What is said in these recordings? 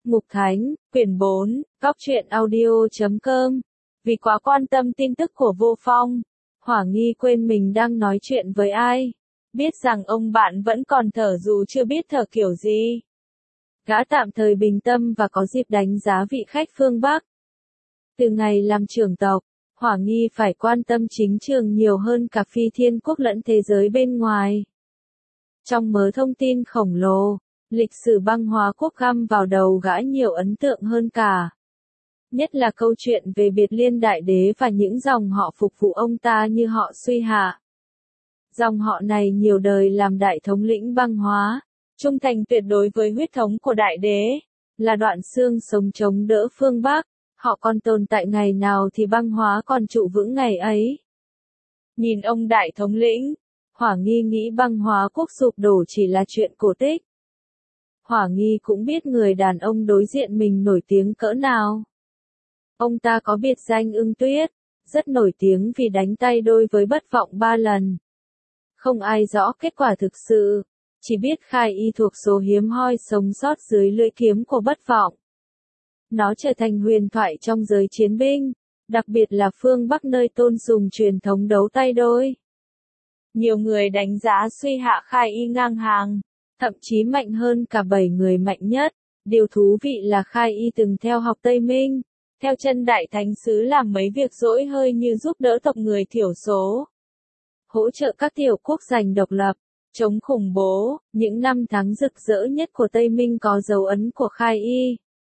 Mục Thánh, quyển 4, góc truyện audio.com. Vì quá quan tâm tin tức của Vô Phong, Hỏa Nghi quên mình đang nói chuyện với ai. Biết rằng ông bạn vẫn còn thở dù chưa biết thở kiểu gì. Gã tạm thời bình tâm và có dịp đánh giá vị khách phương Bắc. Từ ngày làm trưởng tộc, Hỏa Nghi phải quan tâm chính trường nhiều hơn cả phi thiên quốc lẫn thế giới bên ngoài. Trong mớ thông tin khổng lồ, lịch sử băng hóa quốc găm vào đầu gã nhiều ấn tượng hơn cả. Nhất là câu chuyện về Biệt Liên Đại Đế và những dòng họ phục vụ ông ta như họ Suy Hạ. Dòng họ này nhiều đời làm đại thống lĩnh băng hóa, trung thành tuyệt đối với huyết thống của Đại Đế, là đoạn xương sống chống đỡ phương Bắc. Họ còn tồn tại ngày nào thì băng hóa còn trụ vững ngày ấy. Nhìn ông đại thống lĩnh, Hỏa Nghi nghĩ băng hóa quốc sụp đổ chỉ là chuyện cổ tích. Hỏa Nghi cũng biết người đàn ông đối diện mình nổi tiếng cỡ nào. Ông ta có biệt danh Ưng Tuyết, rất nổi tiếng vì đánh tay đôi với Bất Vọng 3 lần. Không ai rõ kết quả thực sự, chỉ biết Khai Y thuộc số hiếm hoi sống sót dưới lưỡi kiếm của Bất Vọng. Nó trở thành huyền thoại trong giới chiến binh, đặc biệt là phương Bắc nơi tôn sùng truyền thống đấu tay đôi. Nhiều người đánh giá Suy Hạ Khai Y ngang hàng, thậm chí mạnh hơn cả 7 người mạnh nhất. Điều thú vị là Khai Y từng theo học Tây Minh, theo chân Đại Thánh Sứ làm mấy việc dỗi hơi như giúp đỡ tộc người thiểu số, hỗ trợ các tiểu quốc giành độc lập, chống khủng bố. Những năm tháng rực rỡ nhất của Tây Minh có dấu ấn của Khai Y.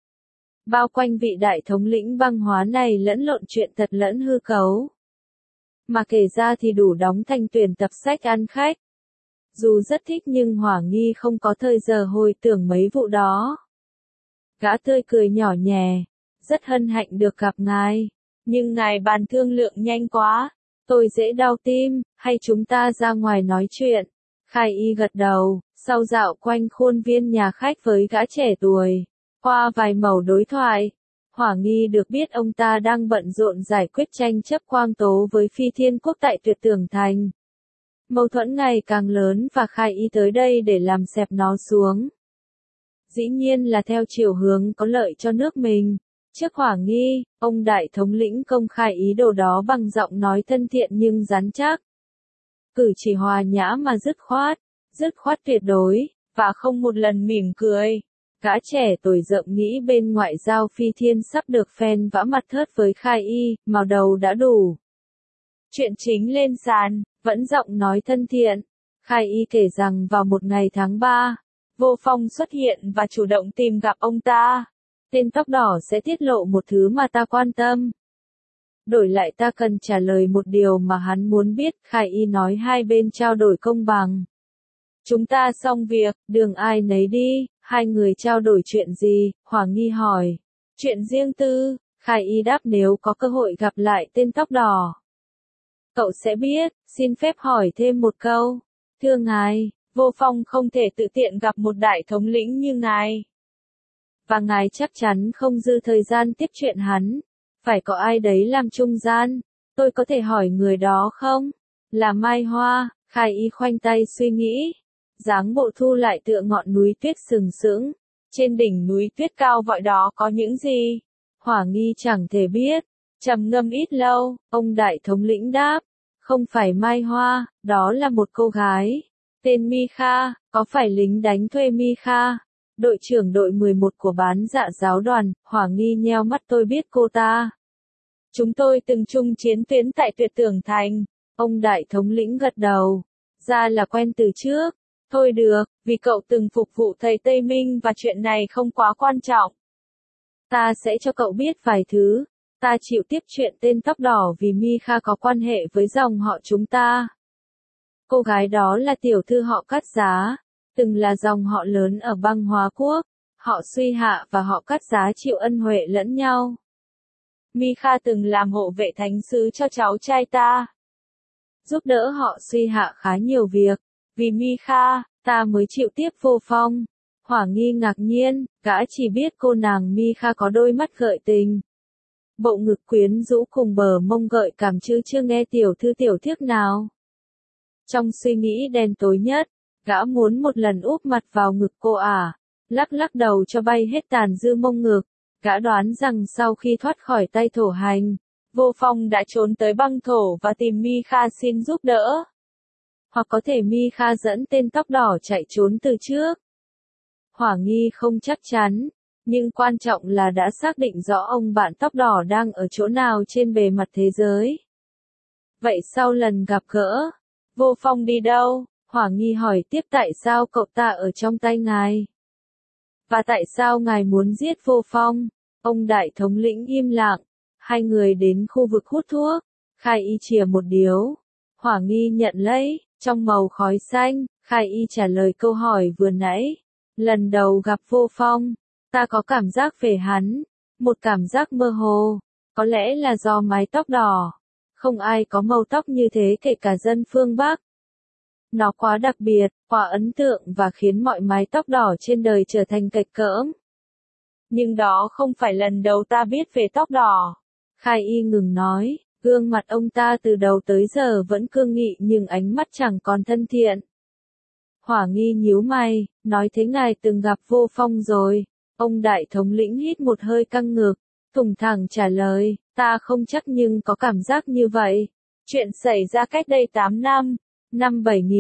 Bao quanh vị đại thống lĩnh băng hóa này lẫn lộn chuyện thật lẫn hư cấu. Mà kể ra thì đủ đóng thành tuyển tập sách ăn khách. Dù rất thích nhưng Hỏa Nghi không có thời giờ hồi tưởng mấy vụ đó. Gã tươi cười nhỏ nhẹ, rất hân hạnh được gặp ngài. Nhưng ngài bàn thương lượng nhanh quá, tôi dễ đau tim, hay chúng ta ra ngoài nói chuyện. Khai Y gật đầu, sau dạo quanh khuôn viên nhà khách với gã trẻ tuổi. Qua vài mẩu đối thoại, Hỏa Nghi được biết ông ta đang bận rộn giải quyết tranh chấp Quang Tố với Phi Thiên Quốc tại Tuyệt Tưởng Thành. Mâu thuẫn ngày càng lớn và Khai Y tới đây để làm xẹp nó xuống. Dĩ nhiên là theo chiều hướng có lợi cho nước mình. Trước Hỏa Nghi, ông đại thống lĩnh công khai ý đồ đó bằng giọng nói thân thiện nhưng rắn chắc. Cử chỉ hòa nhã mà dứt khoát tuyệt đối, và không một lần mỉm cười. Gã trẻ tuổi rộng nghĩ bên ngoại giao Phi Thiên sắp được phen vã mặt thớt với Khai Y, màu đầu đã đủ. Chuyện chính lên sàn, vẫn giọng nói thân thiện. Khai Y kể rằng vào một ngày tháng 3, Vô Phong xuất hiện và chủ động tìm gặp ông ta. Tên tóc đỏ sẽ tiết lộ một thứ mà ta quan tâm. Đổi lại ta cần trả lời một điều mà hắn muốn biết. Khai Y nói hai bên trao đổi công bằng. Chúng ta xong việc, đường ai nấy đi. Hai người trao đổi chuyện gì? Hỏa Nghi hỏi. Chuyện riêng tư. Khai Y đáp nếu có cơ hội gặp lại tên tóc đỏ, cậu sẽ biết. Xin phép hỏi thêm một câu. Thưa ngài, Vô Phong không thể tự tiện gặp một đại thống lĩnh như ngài. Và ngài chắc chắn không dư thời gian tiếp chuyện hắn. Phải có ai đấy làm trung gian. Tôi có thể hỏi người đó không? Là Mai Hoa. Khai Y khoanh tay suy nghĩ. Dáng bộ thu lại tựa ngọn núi tuyết sừng sững. Trên đỉnh núi tuyết cao vọi đó có những gì? Hỏa Nghi chẳng thể biết. Trầm ngâm ít lâu, ông đại thống lĩnh đáp. Không phải Mai Hoa, đó là một cô gái. Tên Mi Kha, có phải lính đánh thuê Mi Kha? Đội trưởng đội 11 của bán dạ giáo đoàn. Hỏa Nghi nheo mắt tôi biết cô ta. Chúng tôi từng chung chiến tuyến tại Tuyệt Tưởng Thành. Ông đại thống lĩnh gật đầu. Ra là quen từ trước. Thôi được, vì cậu từng phục vụ thầy Tây Minh và chuyện này không quá quan trọng. Ta sẽ cho cậu biết vài thứ. Ta chịu tiếp chuyện tên tóc đỏ vì Mi Kha có quan hệ với dòng họ chúng ta. Cô gái đó là tiểu thư họ Cát Giá, từng là dòng họ lớn ở băng hóa quốc. Họ Suy Hạ và họ Cát Giá chịu ân huệ lẫn nhau. Mi Kha từng làm hộ vệ thánh sứ cho cháu trai ta, giúp đỡ họ Suy Hạ khá nhiều việc. Vì Mi Kha, ta mới chịu tiếp Vô Phong. Hỏa Nghi ngạc nhiên, gã chỉ biết cô nàng Mi Kha có đôi mắt gợi tình, bộ ngực quyến rũ cùng bờ mông gợi cảm chứ chưa nghe tiểu thư tiểu thiếp nào. Trong suy nghĩ đen tối nhất, gã muốn một lần úp mặt vào ngực cô lắc lắc đầu cho bay hết tàn dư mông ngực. Gã đoán rằng sau khi thoát khỏi tay thổ hành, Vô Phong đã trốn tới băng thổ và tìm Mi Kha xin giúp đỡ. Hoặc có thể Mi Kha dẫn tên tóc đỏ chạy trốn từ trước. Hỏa Nghi không chắc chắn, nhưng quan trọng là đã xác định rõ ông bạn tóc đỏ đang ở chỗ nào trên bề mặt thế giới. Vậy sau lần gặp gỡ, Vô Phong đi đâu? Hỏa Nghi hỏi tiếp, tại sao cậu ta ở trong tay ngài? Và tại sao ngài muốn giết Vô Phong? Ông đại thống lĩnh im lặng. Hai người đến khu vực hút thuốc. Khai Y chìa một điếu. Hỏa Nghi nhận lấy, trong màu khói xanh. Khai Y trả lời câu hỏi vừa nãy. Lần đầu gặp Vô Phong, ta có cảm giác về hắn. Một cảm giác mơ hồ. Có lẽ là do mái tóc đỏ. Không ai có màu tóc như thế kể cả dân phương Bắc. Nó quá đặc biệt, quá ấn tượng và khiến mọi mái tóc đỏ trên đời trở thành kịch cỡm. Nhưng đó không phải lần đầu ta biết về tóc đỏ. Khai Y ngừng nói, gương mặt ông ta từ đầu tới giờ vẫn cương nghị nhưng ánh mắt chẳng còn thân thiện. Hỏa Nghi nhíu mày, nói thế ngài từng gặp Vô Phong rồi. Ông đại thống lĩnh hít một hơi căng ngực, thủng thẳng trả lời, ta không chắc nhưng có cảm giác như vậy. Chuyện xảy ra cách đây 8 năm. Năm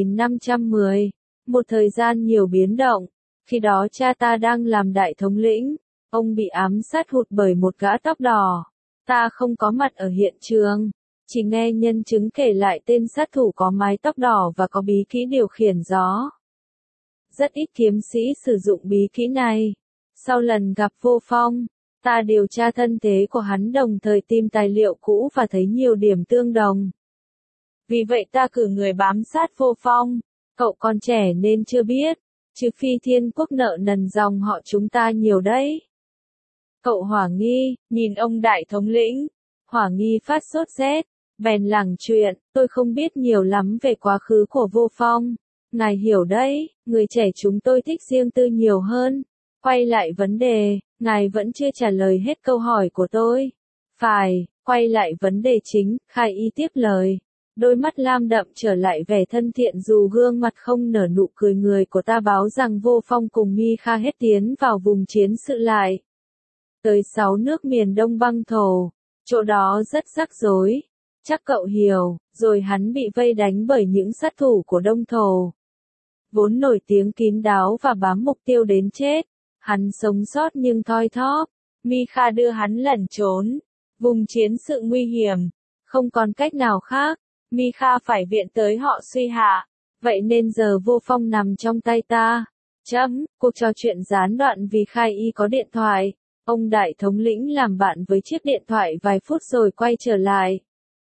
7510, một thời gian nhiều biến động, khi đó cha ta đang làm đại thống lĩnh, ông bị ám sát hụt bởi một gã tóc đỏ. Ta không có mặt ở hiện trường, chỉ nghe nhân chứng kể lại tên sát thủ có mái tóc đỏ và có bí kỹ điều khiển gió. Rất ít kiếm sĩ sử dụng bí kỹ này. Sau lần gặp Vô Phong, ta điều tra thân thế của hắn đồng thời tìm tài liệu cũ và thấy nhiều điểm tương đồng. Vì vậy ta cử người bám sát Vô Phong. Cậu còn trẻ nên chưa biết, trừ phi Thiên Quốc nợ nần dòng họ chúng ta nhiều đấy. Cậu Hỏa Nghi, nhìn ông đại thống lĩnh. Hỏa Nghi phát sốt rét, bèn lảng chuyện, tôi không biết nhiều lắm về quá khứ của Vô Phong. Ngài hiểu đấy, người trẻ chúng tôi thích riêng tư nhiều hơn. Quay lại vấn đề, ngài vẫn chưa trả lời hết câu hỏi của tôi. Phải, quay lại vấn đề chính, Khai Y tiếp lời. Đôi mắt lam đậm trở lại vẻ thân thiện dù gương mặt không nở nụ cười. Người của ta báo rằng Vô Phong cùng Mi Kha hết tiến vào vùng chiến sự lại. Tới 6 nước miền đông băng thổ, chỗ đó rất rắc rối. Chắc cậu hiểu, rồi hắn bị vây đánh bởi những sát thủ của đông thổ. Vốn nổi tiếng kín đáo và bám mục tiêu đến chết. Hắn sống sót nhưng thoi thóp. Mi Kha đưa hắn lẩn trốn. Vùng chiến sự nguy hiểm. Không còn cách nào khác. Mi Kha phải viện tới họ suy hạ. Vậy nên giờ Vô Phong nằm trong tay ta. Cuộc trò chuyện gián đoạn vì Khai Y có điện thoại. Ông đại thống lĩnh làm bạn với chiếc điện thoại vài phút rồi quay trở lại.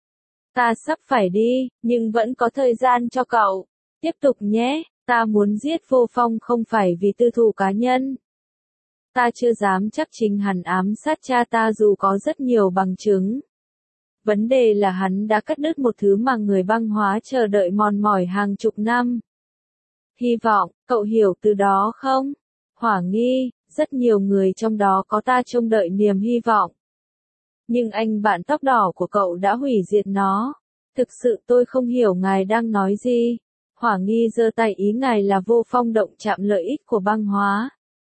Ta sắp phải đi, nhưng vẫn có thời gian cho cậu. Tiếp tục nhé, ta muốn giết Vô Phong không phải vì tư thù cá nhân. Ta chưa dám chắc chính hắn ám sát cha ta dù có rất nhiều bằng chứng. Vấn đề là hắn đã cắt đứt một thứ mà người băng hóa chờ đợi mòn mỏi hàng chục năm. Hy vọng, cậu hiểu từ đó không? Hỏa Nghi, rất nhiều người trong đó có ta trông đợi niềm hy vọng. Nhưng anh bạn tóc đỏ của cậu đã hủy diệt nó. Thực sự tôi không hiểu ngài đang nói gì. Hỏa Nghi giơ tay, ý ngài là Vô Phong động chạm lợi ích của băng hóa.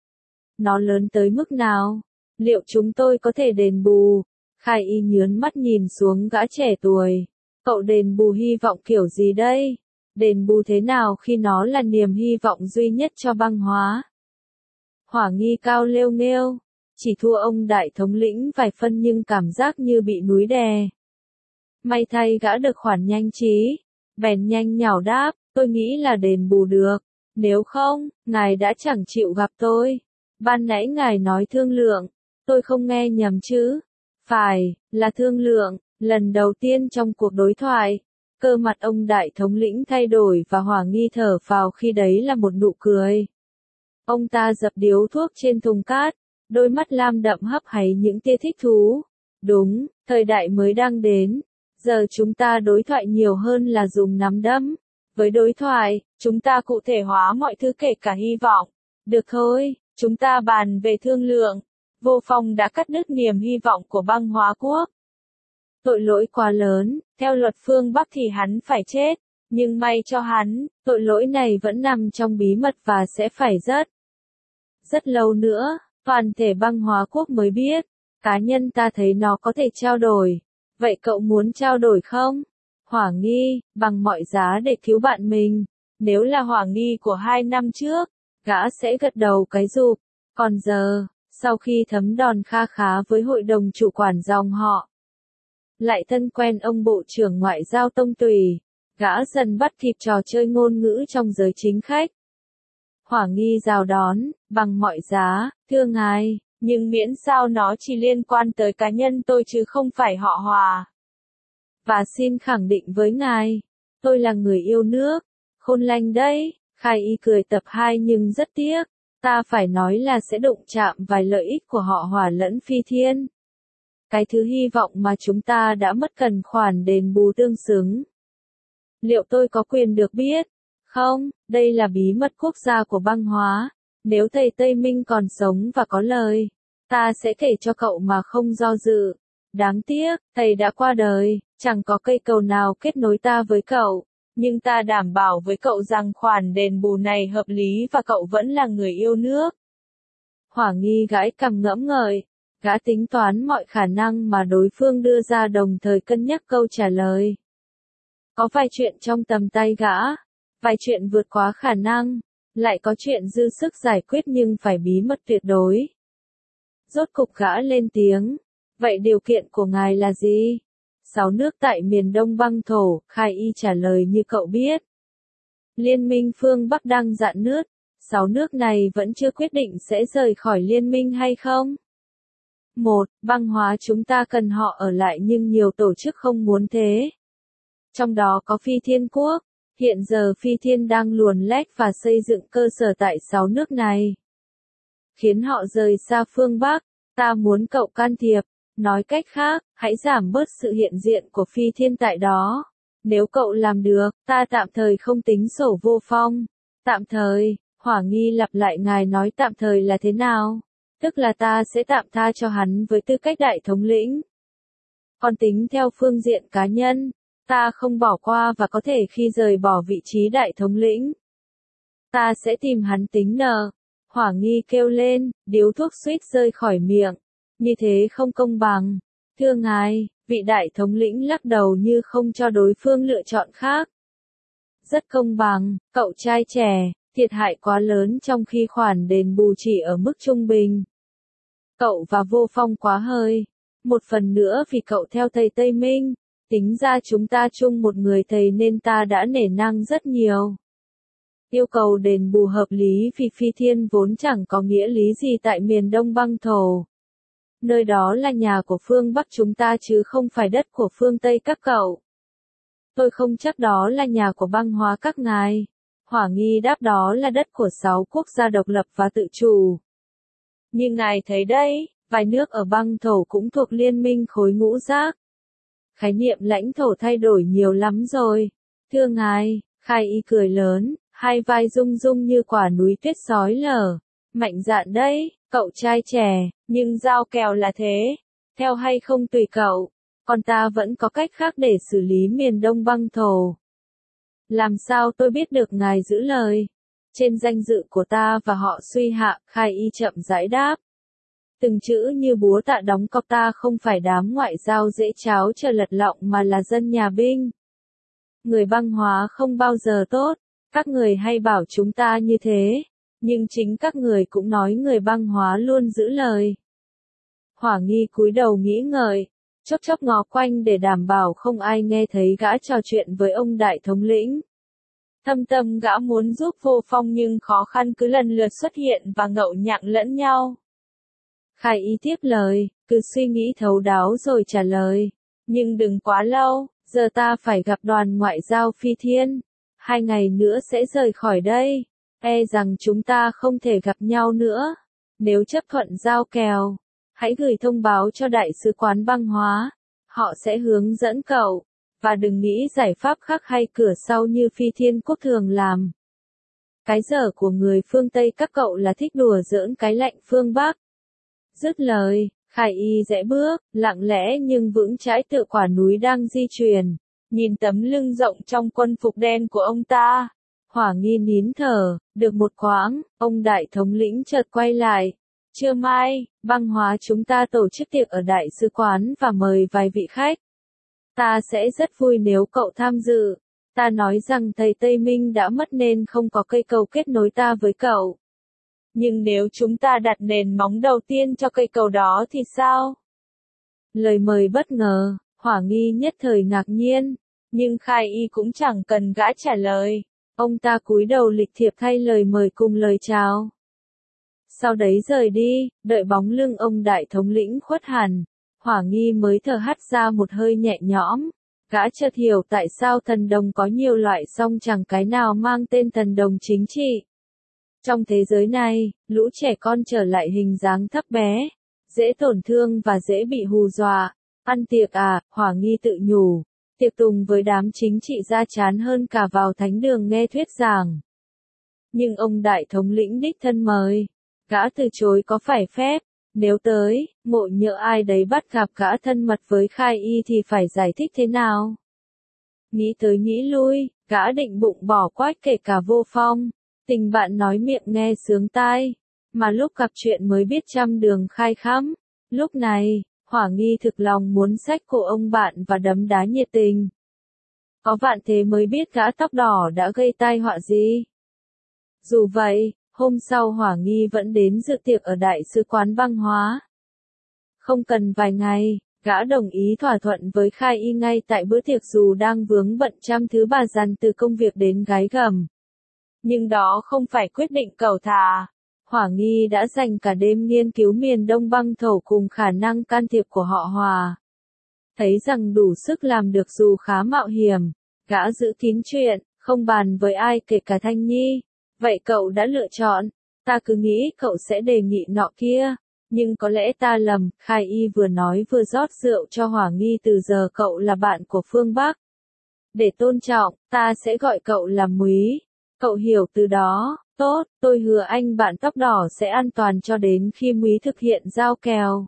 Nó lớn tới mức nào? Liệu chúng tôi có thể đền bù? Khai Y nhớn mắt nhìn xuống gã trẻ tuổi. Cậu đền bù hy vọng kiểu gì đây? Đền bù thế nào khi nó là niềm hy vọng duy nhất cho băng hóa? Hỏa Nghi cao lêu nghêu. Chỉ thua ông đại thống lĩnh vài phân nhưng cảm giác như bị núi đè. May thay gã được khoản nhanh trí. Bèn nhanh nhảu đáp, tôi nghĩ là đền bù được. Nếu không, ngài đã chẳng chịu gặp tôi. Ban nãy ngài nói thương lượng. Tôi không nghe nhầm chứ? Phải, là thương lượng. Lần đầu tiên trong cuộc đối thoại, cơ mặt ông đại thống lĩnh thay đổi và Hỏa Nghi thở phào khi đấy là một nụ cười. Ông ta dập điếu thuốc trên thùng cát, đôi mắt lam đậm hấp háy những tia thích thú. Đúng, thời đại mới đang đến. Giờ chúng ta đối thoại nhiều hơn là dùng nắm đấm. Với đối thoại, chúng ta cụ thể hóa mọi thứ kể cả hy vọng. Được thôi, chúng ta bàn về thương lượng. Vô Phong đã cắt đứt niềm hy vọng của băng hóa quốc. Tội lỗi quá lớn, theo luật phương Bắc thì hắn phải chết. Nhưng may cho hắn, tội lỗi này vẫn nằm trong bí mật và sẽ phải rất Rất lâu nữa, toàn thể băng hóa quốc mới biết. Cá nhân ta thấy nó có thể trao đổi. Vậy cậu muốn trao đổi không? Hỏa nghi, bằng mọi giá để cứu bạn mình. Nếu là hỏa nghi của 2 năm trước, gã sẽ gật đầu cái rụp. Còn giờ, sau khi thấm đòn kha khá với hội đồng chủ quản dòng họ, lại thân quen ông bộ trưởng ngoại giao Tông Tùy, gã dần bắt kịp trò chơi ngôn ngữ trong giới chính khách. Hỏa nghi rào đón, bằng mọi giá, thưa ngài, nhưng miễn sao nó chỉ liên quan tới cá nhân tôi chứ không phải họ Hòa. Và xin khẳng định với ngài, tôi là người yêu nước, khôn lanh đấy. Khai Y cười tập 2 nhưng rất tiếc, ta phải nói là sẽ đụng chạm vài lợi ích của họ Hòa lẫn Phi Thiên. Cái thứ hy vọng mà chúng ta đã mất cần khoản đền bù tương xứng. Liệu tôi có quyền được biết? Không, đây là bí mật quốc gia của băng hóa. Nếu thầy Tây Minh còn sống và có lời, ta sẽ kể cho cậu mà không do dự. Đáng tiếc, thầy đã qua đời, chẳng có cây cầu nào kết nối ta với cậu. Nhưng ta đảm bảo với cậu rằng khoản đền bù này hợp lý và cậu vẫn là người yêu nước. Hỏa nghi gãi cằm ngẫm ngợi. Gã tính toán mọi khả năng mà đối phương đưa ra đồng thời cân nhắc câu trả lời. Có vài chuyện trong tầm tay gã, vài chuyện vượt quá khả năng, lại có chuyện dư sức giải quyết nhưng phải bí mật tuyệt đối. Rốt cục gã lên tiếng, vậy điều kiện của ngài là gì? 6 nước tại miền Đông băng thổ, Khai Y trả lời như cậu biết. Liên minh phương Bắc đang rạn nứt, 6 nước này vẫn chưa quyết định sẽ rời khỏi liên minh hay không? 1. Băng hóa chúng ta cần họ ở lại nhưng nhiều tổ chức không muốn thế. Trong đó có Phi Thiên Quốc. Hiện giờ Phi Thiên đang luồn lách và xây dựng cơ sở tại 6 nước này. Khiến họ rời xa phương Bắc. Ta muốn cậu can thiệp. Nói cách khác, hãy giảm bớt sự hiện diện của Phi Thiên tại đó. Nếu cậu làm được, ta tạm thời không tính sổ Vô Phong. Tạm thời, Hỏa nghi lặp lại ngài nói tạm thời là thế nào? Tức là ta sẽ tạm tha cho hắn với tư cách đại thống lĩnh. Còn tính theo phương diện cá nhân, ta không bỏ qua và có thể khi rời bỏ vị trí đại thống lĩnh. Ta sẽ tìm hắn tính nợ. Hỏa nghi kêu lên, điếu thuốc suýt rơi khỏi miệng. Như thế không công bằng. Thưa ngài, vị đại thống lĩnh lắc đầu như không cho đối phương lựa chọn khác. Rất công bằng, cậu trai trẻ, thiệt hại quá lớn trong khi khoản đền bù chỉ ở mức trung bình. Cậu và Vô Phong quá hơi. Một phần nữa vì cậu theo thầy Tây Minh, tính ra chúng ta chung một người thầy nên ta đã nể nang rất nhiều. Yêu cầu đền bù hợp lý vì Phi Thiên vốn chẳng có nghĩa lý gì tại miền Đông băng thổ. Nơi đó là nhà của phương Bắc chúng ta chứ không phải đất của phương Tây các cậu. Tôi không chắc đó là nhà của băng hóa các ngài. Hỏa nghi đáp đó là đất của 6 quốc gia độc lập và tự chủ. Nhưng ngài thấy đấy, vài nước ở băng thổ cũng thuộc liên minh khối ngũ giác. Khái niệm lãnh thổ thay đổi nhiều lắm rồi. Thưa ngài, Khai Y cười lớn, hai vai rung rung như quả núi tuyết sói lở. Mạnh dạn đấy, cậu trai trẻ, nhưng giao kèo là thế. Theo hay không tùy cậu, còn ta vẫn có cách khác để xử lý miền Đông băng thổ. Làm sao tôi biết được ngài giữ lời? Trên danh dự của ta và họ suy hạ, Khai Y chậm rãi đáp. Từng chữ như búa tạ đóng cọc, ta không phải đám ngoại giao dễ cháo chờ lật lọng mà là dân nhà binh. Người băng hóa không bao giờ tốt, các người hay bảo chúng ta như thế, nhưng chính các người cũng nói người băng hóa luôn giữ lời. Hỏa nghi cúi đầu nghĩ ngợi, chốc chốc ngó quanh để đảm bảo không ai nghe thấy gã trò chuyện với ông đại thống lĩnh. Thâm tâm gã muốn giúp Vô Phong nhưng khó khăn cứ lần lượt xuất hiện và ngậu nhặng lẫn nhau. Khai Y tiếp lời, cứ suy nghĩ thấu đáo rồi trả lời. Nhưng đừng quá lâu, giờ ta phải gặp đoàn ngoại giao Phi Thiên. 2 ngày nữa sẽ rời khỏi đây. E rằng chúng ta không thể gặp nhau nữa. Nếu chấp thuận giao kèo, hãy gửi thông báo cho Đại sứ quán băng hóa. Họ sẽ hướng dẫn cậu. Và đừng nghĩ giải pháp khác hay cửa sau như Phi Thiên Quốc thường làm. Cái dở của người phương Tây các cậu là thích đùa giỡn cái lạnh phương Bắc. Dứt lời, Khai Y rẽ bước, lặng lẽ nhưng vững chãi tựa quả núi đang di chuyển. Nhìn tấm lưng rộng trong quân phục đen của ông ta, Hỏa Nghi nín thở, được một quãng, ông đại thống lĩnh chợt quay lại. Trưa mai, băng hóa chúng ta tổ chức tiệc ở đại sứ quán và mời vài vị khách. Ta sẽ rất vui nếu cậu tham dự. Ta nói rằng thầy Tây Minh đã mất nên không có cây cầu kết nối ta với cậu. Nhưng nếu chúng ta đặt nền móng đầu tiên cho cây cầu đó thì sao? Lời mời bất ngờ, Hỏa Nghi nhất thời ngạc nhiên, nhưng Khai Y cũng chẳng cần gã trả lời. Ông ta cúi đầu lịch thiệp thay lời mời cùng lời chào. Sau đấy rời đi, đợi bóng lưng ông đại thống lĩnh khuất hẳn, Hỏa Nghi mới thở hắt ra một hơi nhẹ nhõm. Gã chợt hiểu tại sao thần đồng có nhiều loại song chẳng cái nào mang tên thần đồng chính trị. Trong thế giới này, lũ trẻ con trở lại hình dáng thấp bé, dễ tổn thương và dễ bị hù dọa. Ăn tiệc à, Hỏa Nghi tự nhủ. Tiệc tùng với đám chính trị gia chán hơn cả vào thánh đường nghe thuyết giảng. Nhưng ông đại thống lĩnh đích thân mời. Gã từ chối có phải phép. Nếu tới, ngộ nhỡ ai đấy bắt gặp gã thân mật với Khai Y thì phải giải thích thế nào? Nghĩ tới nghĩ lui, gã định bụng bỏ quách kể cả Vô Phong. Tình bạn nói miệng nghe sướng tai, mà lúc gặp chuyện mới biết trăm đường khai khắm. Lúc này, Hỏa Nghi thực lòng muốn xách cổ ông bạn và đấm đá nhiệt tình. Có vạn thế mới biết gã tóc đỏ đã gây tai họa gì. Dù vậy, hôm sau Hỏa Nghi vẫn đến dự tiệc ở đại sứ quán băng hóa. Không cần vài ngày, gã đồng ý thỏa thuận với Khai Y ngay tại bữa tiệc dù đang vướng bận trăm thứ bà dằn từ công việc đến gái gầm. Nhưng đó không phải quyết định cầu thả. Hỏa Nghi đã dành cả đêm nghiên cứu miền Đông băng thổ cùng khả năng can thiệp của họ Hòa. Thấy rằng đủ sức làm được dù khá mạo hiểm, gã giữ kín chuyện, không bàn với ai kể cả Thanh Nhi. Vậy cậu đã lựa chọn, ta cứ nghĩ cậu sẽ đề nghị nọ kia, nhưng có lẽ ta lầm. Khai Y vừa nói vừa rót rượu cho Hỏa Nghi. Từ giờ cậu là bạn của phương Bắc. Để tôn trọng, ta sẽ gọi cậu là Múy. Cậu hiểu từ đó, tốt, tôi hứa anh bạn tóc đỏ sẽ an toàn cho đến khi Múy thực hiện giao kèo.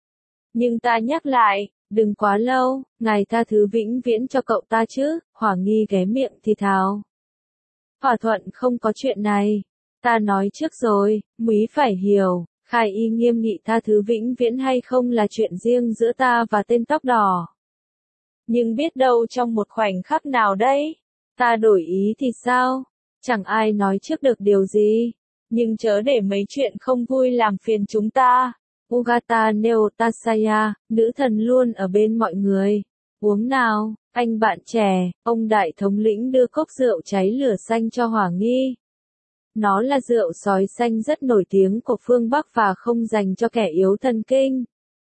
Nhưng ta nhắc lại, đừng quá lâu, ngài tha thứ vĩnh viễn cho cậu ta chứ, Hỏa Nghi ghé miệng thì thào. Thỏa thuận không có chuyện này, ta nói trước rồi, Múy phải hiểu, Khai Y nghiêm nghị tha thứ vĩnh viễn hay không là chuyện riêng giữa ta và tên tóc đỏ. Nhưng biết đâu trong một khoảnh khắc nào đấy, ta đổi ý thì sao? Chẳng ai nói trước được điều gì, nhưng chớ để mấy chuyện không vui làm phiền chúng ta. Ugata Neotasaya, nữ thần luôn ở bên mọi người. Uống nào, anh bạn trẻ, ông đại thống lĩnh đưa cốc rượu cháy lửa xanh cho Hỏa Nghi. Nó là rượu sói xanh rất nổi tiếng của phương Bắc và không dành cho kẻ yếu thần kinh.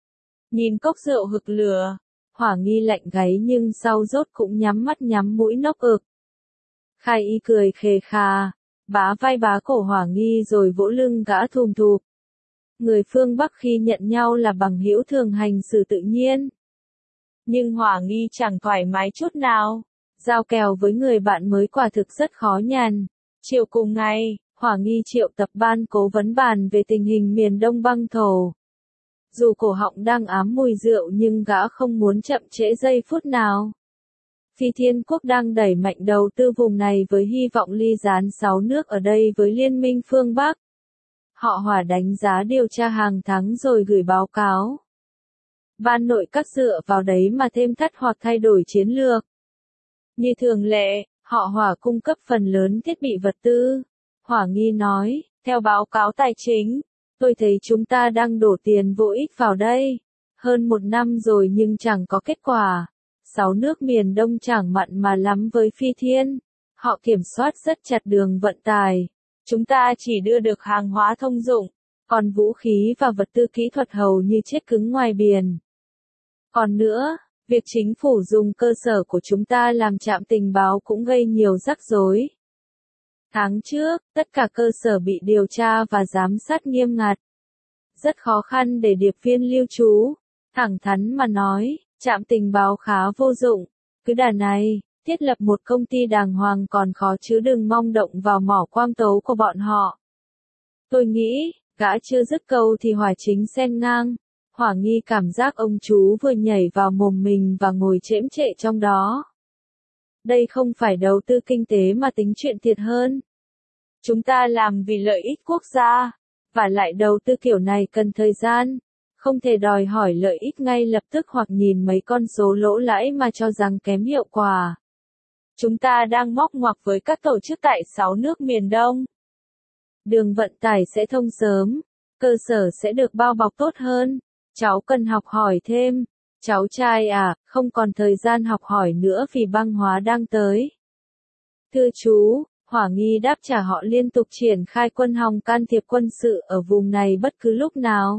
Nhìn cốc rượu hực lửa, Hỏa Nghi lạnh gáy nhưng sau rốt cũng nhắm mắt nhắm mũi nốc ực. Khai Y cười khề khà, bá vai bá cổ Hỏa Nghi rồi vỗ lưng gã thùm thụp. Người phương Bắc khi nhận nhau là bằng hữu thường hành xử tự nhiên. Nhưng Hỏa Nghi chẳng thoải mái chút nào. Giao kèo với người bạn mới quả thực rất khó nhằn. Chiều cùng ngày, Hỏa Nghi triệu tập ban cố vấn bàn về tình hình miền Đông băng thổ. Dù cổ họng đang ám mùi rượu nhưng gã không muốn chậm trễ giây phút nào. Phi Thiên Quốc đang đẩy mạnh đầu tư vùng này với hy vọng ly gián 6 nước ở đây với Liên minh phương Bắc. Họ Hỏa đánh giá điều tra hàng tháng rồi gửi báo cáo. Ban nội các dựa vào đấy mà thêm thắt hoặc thay đổi chiến lược. Như thường lệ, họ Hỏa cung cấp phần lớn thiết bị vật tư. Hỏa Nghi nói, theo báo cáo tài chính, tôi thấy chúng ta đang đổ tiền vô ích vào đây. Hơn 1 năm rồi nhưng chẳng có kết quả. 6 nước miền Đông chẳng mặn mà lắm với Phi Thiên. Họ kiểm soát rất chặt đường vận tải. Chúng ta chỉ đưa được hàng hóa thông dụng, còn vũ khí và vật tư kỹ thuật hầu như chết cứng ngoài biển. Còn nữa, việc chính phủ dùng cơ sở của chúng ta làm trạm tình báo cũng gây nhiều rắc rối. Tháng trước, tất cả cơ sở bị điều tra và giám sát nghiêm ngặt. Rất khó khăn để điệp viên lưu trú. Thẳng thắn mà nói, trạm tình báo khá vô dụng. Cứ đà này, thiết lập một công ty đàng hoàng còn khó chứ đừng mong động vào mỏ quang tấu của bọn họ. Tôi nghĩ, gã chưa dứt câu thì Hỏa Chính xen ngang. Hỏa Nghi cảm giác ông chú vừa nhảy vào mồm mình và ngồi chễm chệ trong đó. Đây không phải đầu tư kinh tế mà tính chuyện thiệt hơn. Chúng ta làm vì lợi ích quốc gia, và lại đầu tư kiểu này cần thời gian, không thể đòi hỏi lợi ích ngay lập tức hoặc nhìn mấy con số lỗ lãi mà cho rằng kém hiệu quả. Chúng ta đang móc ngoặc với các tổ chức tại 6 nước miền Đông. Đường vận tải sẽ thông sớm, cơ sở sẽ được bao bọc tốt hơn. Cháu cần học hỏi thêm. Cháu trai à, không còn thời gian học hỏi nữa vì băng hóa đang tới. Thưa chú, Hỏa Nghi đáp trả họ liên tục triển khai quân hòng can thiệp quân sự ở vùng này bất cứ lúc nào.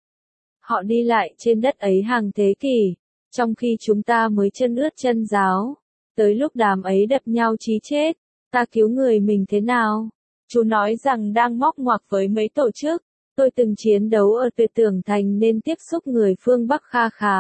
Họ đi lại trên đất ấy hàng thế kỷ, trong khi chúng ta mới chân ướt chân ráo. Tới lúc đám ấy đập nhau chí chết, ta cứu người mình thế nào? Chú nói rằng đang móc ngoặc với mấy tổ chức. Tôi từng chiến đấu ở Tuyệt Tưởng Thành nên tiếp xúc người phương Bắc kha khá.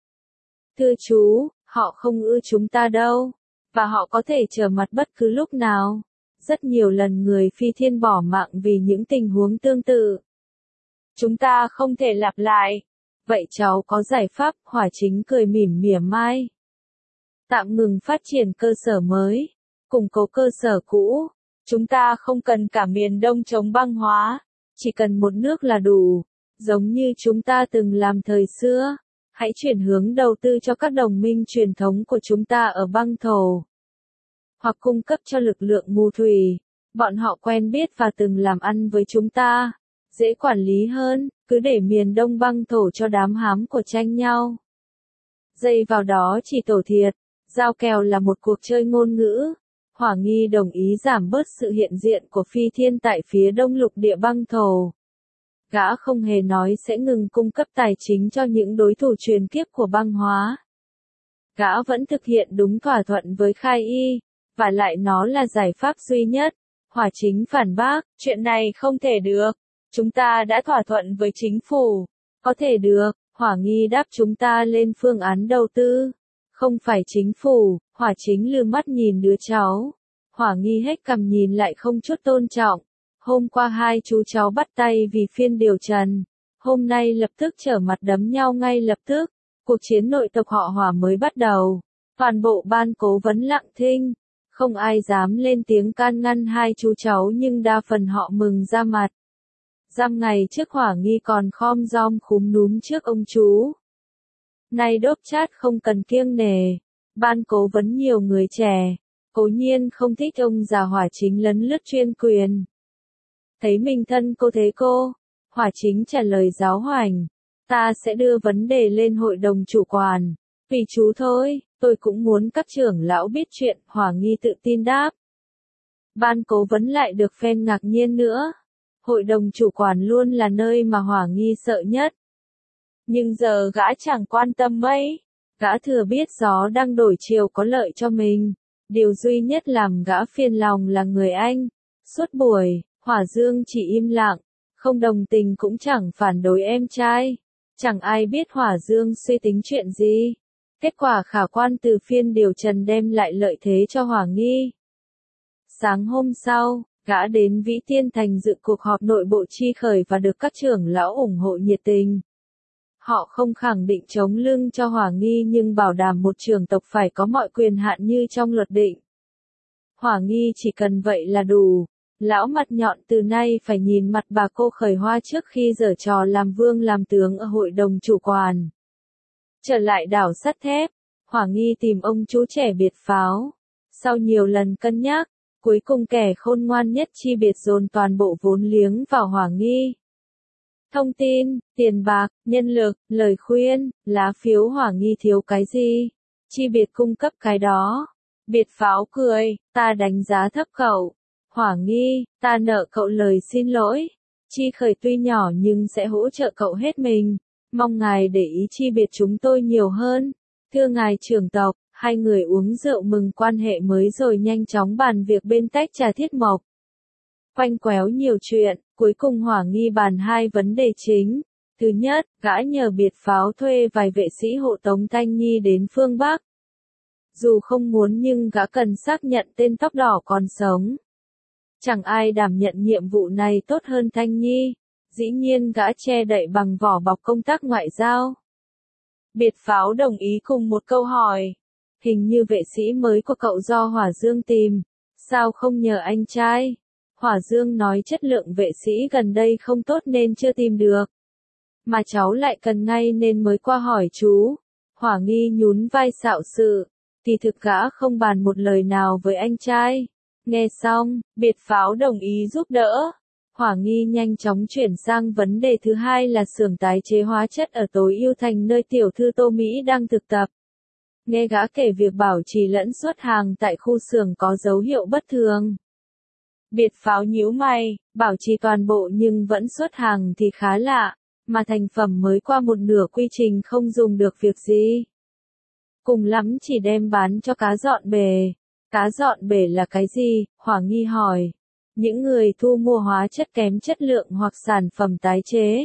Thưa chú, họ không ưa chúng ta đâu, và họ có thể trở mặt bất cứ lúc nào. Rất nhiều lần người phi thiên bỏ mạng vì những tình huống tương tự. Chúng ta không thể lặp lại. Vậy cháu có giải pháp? Hỏa Chính cười mỉm mỉa mai. Tạm ngừng phát triển cơ sở mới, củng cố cơ sở cũ. Chúng ta không cần cả miền Đông chống băng hóa, chỉ cần một nước là đủ, giống như chúng ta từng làm thời xưa. Hãy chuyển hướng đầu tư cho các đồng minh truyền thống của chúng ta ở băng thổ, hoặc cung cấp cho lực lượng mù thủy. Bọn họ quen biết và từng làm ăn với chúng ta, dễ quản lý hơn, cứ để miền Đông băng thổ cho đám hám của tranh nhau. Dây vào đó chỉ tổ thiệt, giao kèo là một cuộc chơi ngôn ngữ. Hỏa Nghi đồng ý giảm bớt sự hiện diện của phi thiên tại phía đông lục địa băng thổ. Gã không hề nói sẽ ngừng cung cấp tài chính cho những đối thủ truyền kiếp của băng hóa. Gã vẫn thực hiện đúng thỏa thuận với Khai Y, và lại nó là giải pháp duy nhất. Hỏa Chính phản bác, chuyện này không thể được. Chúng ta đã thỏa thuận với chính phủ. Có thể được, Hỏa Nghi đáp, chúng ta lên phương án đầu tư. Không phải chính phủ. Hỏa Chính lườm mắt nhìn đứa cháu. Hỏa Nghi hết cằm nhìn lại không chút tôn trọng. Hôm qua hai chú cháu bắt tay vì phiên điều trần. Hôm nay lập tức trở mặt đấm nhau ngay lập tức. Cuộc chiến nội tộc họ Hỏa mới bắt đầu. Toàn bộ ban cố vấn lặng thinh. Không ai dám lên tiếng can ngăn hai chú cháu nhưng đa phần họ mừng ra mặt. Dăm ngày trước Hỏa Nghi còn khom rom khúm núm trước ông chú. Nay đốp chát không cần kiêng nể. Ban cố vấn nhiều người trẻ. Cố nhiên không thích ông già Hỏa Chính lấn lướt chuyên quyền. Thấy mình thân cô thế cô. Hỏa Chính trả lời giáo hoành. Ta sẽ đưa vấn đề lên hội đồng chủ quản. Vì chú thôi, tôi cũng muốn các trưởng lão biết chuyện. Hỏa Nghi tự tin đáp. Ban cố vấn lại được phen ngạc nhiên nữa. Hội đồng chủ quản luôn là nơi mà Hỏa Nghi sợ nhất. Nhưng giờ gã chẳng quan tâm mấy. Gã thừa biết gió đang đổi chiều có lợi cho mình. Điều duy nhất làm gã phiền lòng là người anh. Suốt buổi, Hỏa Dương chỉ im lặng, không đồng tình cũng chẳng phản đối em trai. Chẳng ai biết Hỏa Dương suy tính chuyện gì. Kết quả khả quan từ phiên điều trần đem lại lợi thế cho Hỏa Nghi. Sáng hôm sau, gã đến Vĩ Tiên Thành dự cuộc họp nội bộ chi khởi và được các trưởng lão ủng hộ nhiệt tình. Họ không khẳng định chống lưng cho Hỏa Nghi nhưng bảo đảm một trưởng tộc phải có mọi quyền hạn như trong luật định. Hỏa Nghi chỉ cần vậy là đủ. Lão mặt nhọn từ nay phải nhìn mặt bà cô Khởi Hoa trước khi giở trò làm vương làm tướng ở hội đồng chủ quản. Trở lại đảo sắt thép, Hỏa Nghi tìm ông chú trẻ biệt pháo. Sau nhiều lần cân nhắc, cuối cùng kẻ khôn ngoan nhất chi biệt dồn toàn bộ vốn liếng vào Hỏa Nghi. Thông tin, tiền bạc, nhân lực, lời khuyên, lá phiếu. Hỏa Nghi thiếu cái gì? Chi biệt cung cấp cái đó. Biệt pháo cười, ta đánh giá thấp cậu. Hỏa Nghi, ta nợ cậu lời xin lỗi. Chi Khởi tuy nhỏ nhưng sẽ hỗ trợ cậu hết mình. Mong ngài để ý chi biệt chúng tôi nhiều hơn. Thưa ngài trưởng tộc. Hai người uống rượu mừng quan hệ mới rồi nhanh chóng bàn việc bên tách trà thiết mộc. Quanh quéo nhiều chuyện, cuối cùng Hỏa Nghi bàn hai vấn đề chính. Thứ nhất, gã nhờ biệt pháo thuê vài vệ sĩ hộ tống Thanh Nhi đến phương Bắc. Dù không muốn nhưng gã cần xác nhận tên tóc đỏ còn sống. Chẳng ai đảm nhận nhiệm vụ này tốt hơn Thanh Nhi. Dĩ nhiên gã che đậy bằng vỏ bọc công tác ngoại giao. Biệt pháo đồng ý cùng một câu hỏi. Hình như vệ sĩ mới của cậu do Hỏa Dương tìm. Sao không nhờ anh trai? Hỏa Dương nói chất lượng vệ sĩ gần đây không tốt nên chưa tìm được. Mà cháu lại cần ngay nên mới qua hỏi chú. Hỏa Nghi nhún vai xạo sự. Thì thực gã không bàn một lời nào với anh trai. Nghe xong, Biệt Pháo đồng ý giúp đỡ. Hỏa Nghi nhanh chóng chuyển sang vấn đề thứ hai là xưởng tái chế hóa chất ở Tối Ưu Thành nơi tiểu thư Tô Mỹ đang thực tập. Nghe gã kể việc bảo trì lẫn xuất hàng tại khu xưởng có dấu hiệu bất thường. Biệt Pháo nhíu mày, bảo trì toàn bộ nhưng vẫn xuất hàng thì khá lạ, mà thành phẩm mới qua một nửa quy trình không dùng được việc gì. Cùng lắm chỉ đem bán cho cá dọn bể. Cá dọn bể là cái gì? Hỏa Nghi hỏi. Những người thu mua hóa chất kém chất lượng hoặc sản phẩm tái chế.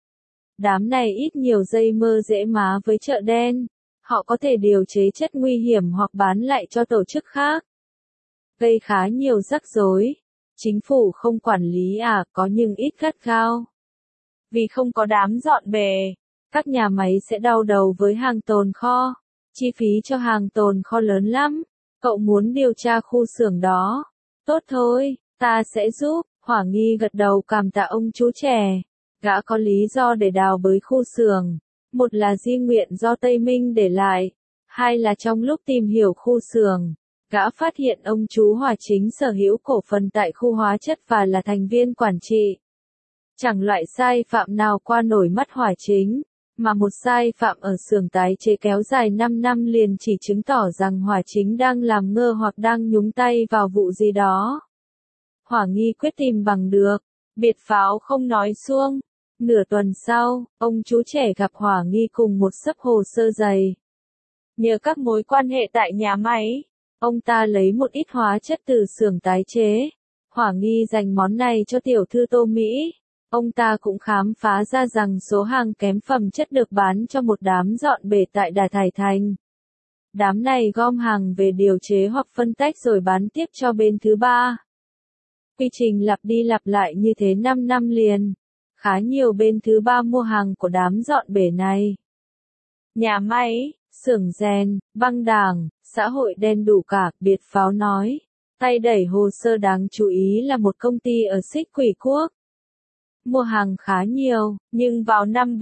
Đám này ít nhiều dây mơ dễ má với chợ đen. Họ có thể điều chế chất nguy hiểm hoặc bán lại cho tổ chức khác. Gây khá nhiều rắc rối. Chính phủ không quản lý có nhưng ít gắt gao. Vì không có đám dọn bể, các nhà máy sẽ đau đầu với hàng tồn kho. Chi phí cho hàng tồn kho lớn lắm. Cậu muốn điều tra khu xưởng đó. Tốt thôi, ta sẽ giúp. Hỏa Nghi gật đầu cảm tạ ông chú trẻ. Gã có lý do để đào bới khu xưởng. Một là di nguyện do Tây Minh để lại. Hai là trong lúc tìm hiểu khu xưởng, gã phát hiện ông chú Hỏa chính sở hữu cổ phần tại khu hóa chất và là thành viên quản trị. Chẳng loại sai phạm nào qua nổi mắt Hỏa chính, mà một sai phạm ở xưởng tái chế kéo dài 5 năm liền chỉ chứng tỏ rằng Hỏa chính đang làm ngơ hoặc đang nhúng tay vào vụ gì đó. Hỏa Nghi quyết tìm bằng được. Biệt Pháo không nói suông. Nửa tuần sau, ông chú trẻ gặp Hỏa Nghi cùng một xấp hồ sơ dày. Nhờ các mối quan hệ tại nhà máy, ông ta lấy một ít hóa chất từ xưởng tái chế. Hỏa Nghi dành món này cho tiểu thư Tô Mỹ. Ông ta cũng khám phá ra rằng số hàng kém phẩm chất được bán cho một đám dọn bể tại Đà Thải Thành. Đám này gom hàng về điều chế hoặc phân tách rồi bán tiếp cho bên thứ ba. Quy trình lặp đi lặp lại như thế 5 năm liền. Khá nhiều bên thứ ba mua hàng của đám dọn bể này. Nhà máy, xưởng rèn, băng đảng, xã hội đen đủ cả, Biệt Pháo nói. Tay đẩy hồ sơ đáng chú ý là một công ty ở Xích Quỷ Quốc. Mua hàng khá nhiều, nhưng vào năm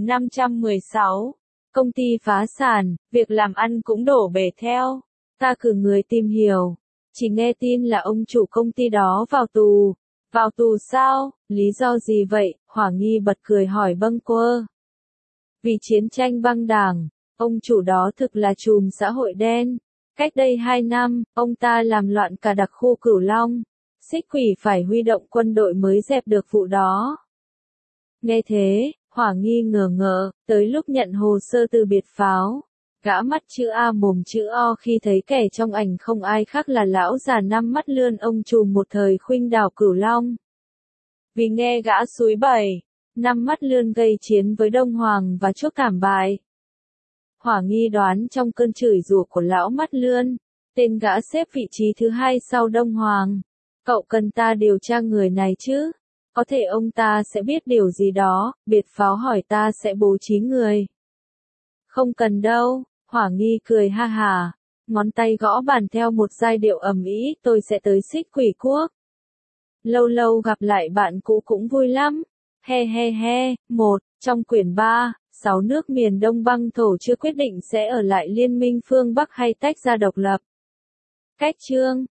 7516, công ty phá sản, việc làm ăn cũng đổ bể theo. Ta cử người tìm hiểu. Chỉ nghe tin là ông chủ công ty đó vào tù. Vào tù sao? Lý do gì vậy? Hỏa Nghi bật cười hỏi bâng quơ. Vì chiến tranh băng đảng, ông chủ đó thực là trùm xã hội đen. Cách đây 2 năm, ông ta làm loạn cả đặc khu Cửu Long. Xích Quỷ phải huy động quân đội mới dẹp được vụ đó. Nghe thế, Hỏa Nghi ngờ ngợ, tới lúc nhận hồ sơ từ Biệt Pháo. Gã mắt chữ A mồm chữ O khi thấy kẻ trong ảnh không ai khác là lão già năm mắt lươn ông trùm một thời khuynh đảo Cửu Long. Vì nghe gã xúi bày, năm mắt lươn gây chiến với Đông Hoàng và chuốc thảm bại. Hỏa Nghi đoán trong cơn chửi rủa của lão mắt lươn, tên gã xếp vị trí thứ 2 sau Đông Hoàng. Cậu cần ta điều tra người này chứ? Có thể ông ta sẽ biết điều gì đó. Biệt Pháo hỏi ta sẽ bố trí người. Không cần đâu. Hỏa Nghi cười ha hà, ngón tay gõ bàn theo một giai điệu ầm ĩ, tôi sẽ tới Xích Quỷ Quốc. Lâu lâu gặp lại bạn cũ cũng vui lắm. He he he. Trong quyển 3, 6 nước miền Đông băng thổ chưa quyết định sẽ ở lại Liên minh phương Bắc hay tách ra độc lập. Cách chương